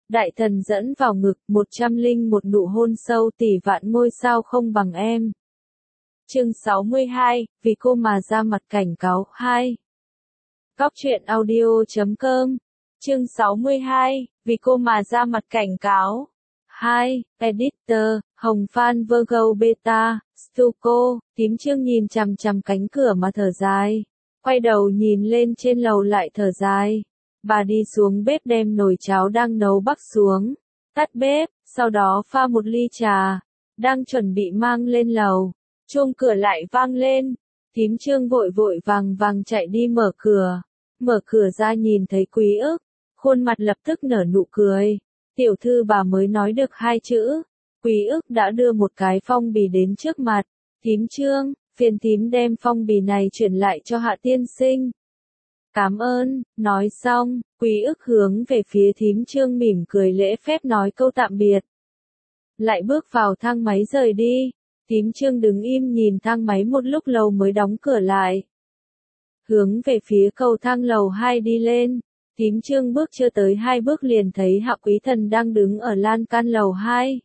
Đại thần dẫn vào ngực, 101 nụ hôn sâu tỷ vạn ngôi sao không bằng em. Chương 62, vì cô mà ra mặt cảnh cáo 2. Góc truyện audio.com. Chương 62, vì cô mà ra mặt cảnh cáo 2. Editor, Hồng Phan Virgo Beta, Stuco. Tím Chương nhìn chằm chằm cánh cửa mà thở dài. Quay đầu nhìn lên trên lầu lại thở dài. Bà đi xuống bếp đem nồi cháo đang nấu bắc xuống. Tắt bếp, sau đó pha một ly trà. Đang chuẩn bị mang lên lầu. Chuông cửa lại vang lên. Tím Chương vội vội vàng vàng chạy đi mở cửa. Mở cửa ra nhìn thấy Quý Ức. Khuôn mặt lập tức nở nụ cười. Tiểu thư bà mới nói được 2 chữ. Quý Ức đã đưa một cái phong bì đến trước mặt. Tím Chương, phiền tím đem phong bì này chuyển lại cho Hạ tiên sinh. Cảm ơn, nói xong, Quý Ức hướng về phía Thím Chương mỉm cười lễ phép nói câu tạm biệt. Lại bước vào thang máy rời đi. Thím Chương đứng im nhìn thang máy một lúc lâu mới đóng cửa lại. Hướng về phía cầu thang lầu 2 đi lên. Thím Chương bước chưa tới 2 bước liền thấy Hạ Quý Thần đang đứng ở lan can lầu 2.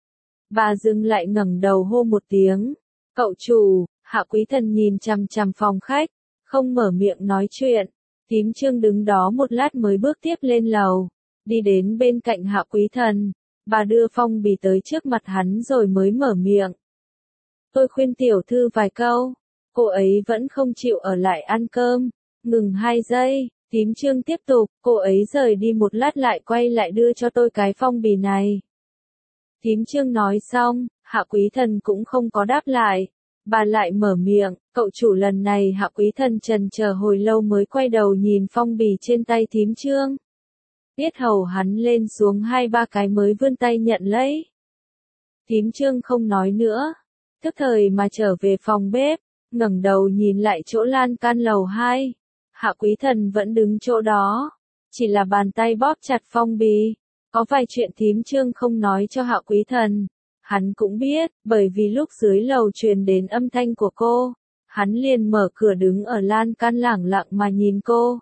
Bà dừng lại ngẩng đầu hô một tiếng. Cậu chủ. Hạ Quý Thần nhìn chằm chằm phòng khách, không mở miệng nói chuyện. Thím Chương đứng đó một lát mới bước tiếp lên lầu, đi đến bên cạnh Hạ Quý Thần. Bà đưa phong bì tới trước mặt hắn rồi mới mở miệng. Tôi khuyên tiểu thư vài câu. Cô ấy vẫn không chịu ở lại ăn cơm. Ngừng 2 giây, Thím Chương tiếp tục. Cô ấy rời đi một lát lại quay lại đưa cho tôi cái phong bì này. Thím Chương nói xong, Hạ Quý Thần cũng không có đáp lại. Bà lại mở miệng, cậu chủ. Lần này Hạ Quý Thần trần chờ hồi lâu mới quay đầu nhìn phong bì trên tay Thím Chương. Yết hầu hắn lên xuống 2-3 cái mới vươn tay nhận lấy. Thím Chương không nói nữa, tức thời mà trở về phòng bếp, ngẩng đầu nhìn lại chỗ lan can lầu 2. Hạ Quý Thần vẫn đứng chỗ đó, chỉ là bàn tay bóp chặt phong bì. Có vài chuyện Thím Chương không nói cho Hạ Quý Thần. Hắn cũng biết, bởi vì lúc dưới lầu truyền đến âm thanh của cô, hắn liền mở cửa đứng ở lan can lẳng lặng mà nhìn cô.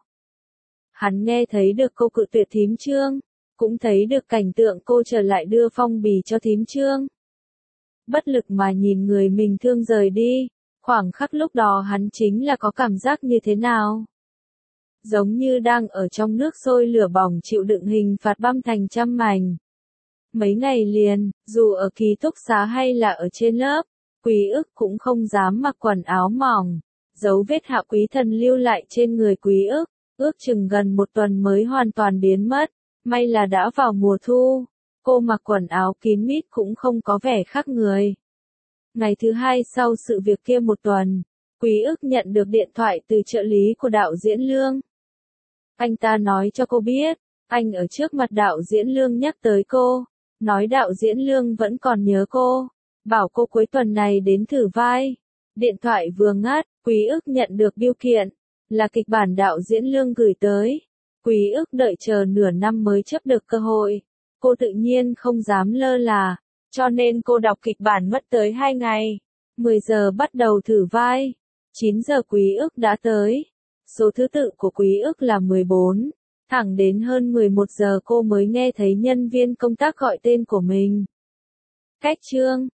Hắn nghe thấy được cô cự tuyệt Thím Chương, cũng thấy được cảnh tượng cô trở lại đưa phong bì cho Thím Chương. Bất lực mà nhìn người mình thương rời đi, khoảng khắc lúc đó hắn chính là có cảm giác như thế nào? Giống như đang ở trong nước sôi lửa bỏng chịu đựng hình phạt băm thành trăm mảnh. Mấy ngày liền, dù ở ký túc xá hay là ở trên lớp, Quý Ức cũng không dám mặc quần áo mỏng. Dấu vết Hạ Quý Thần lưu lại trên người Quý Ức, ước chừng gần 1 tuần mới hoàn toàn biến mất. May là đã vào mùa thu, cô mặc quần áo kín mít cũng không có vẻ khác người. Ngày thứ 2 sau sự việc kia 1 tuần, Quý Ức nhận được điện thoại từ trợ lý của đạo diễn Lương. Anh ta nói cho cô biết, anh ở trước mặt đạo diễn Lương nhắc tới cô. Nói đạo diễn Lương vẫn còn nhớ cô, bảo cô cuối tuần này đến thử vai. Điện thoại vừa ngắt, Quý Ức nhận được bưu kiện, là kịch bản đạo diễn Lương gửi tới. Quý Ức đợi chờ nửa năm mới chấp được cơ hội. Cô tự nhiên không dám lơ là, cho nên cô đọc kịch bản mất tới 2 ngày. 10 giờ bắt đầu thử vai, 9 giờ Quý Ức đã tới. Số thứ tự của Quý Ức là 14. Thẳng đến hơn 11 giờ cô mới nghe thấy nhân viên công tác gọi tên của mình. Cách chương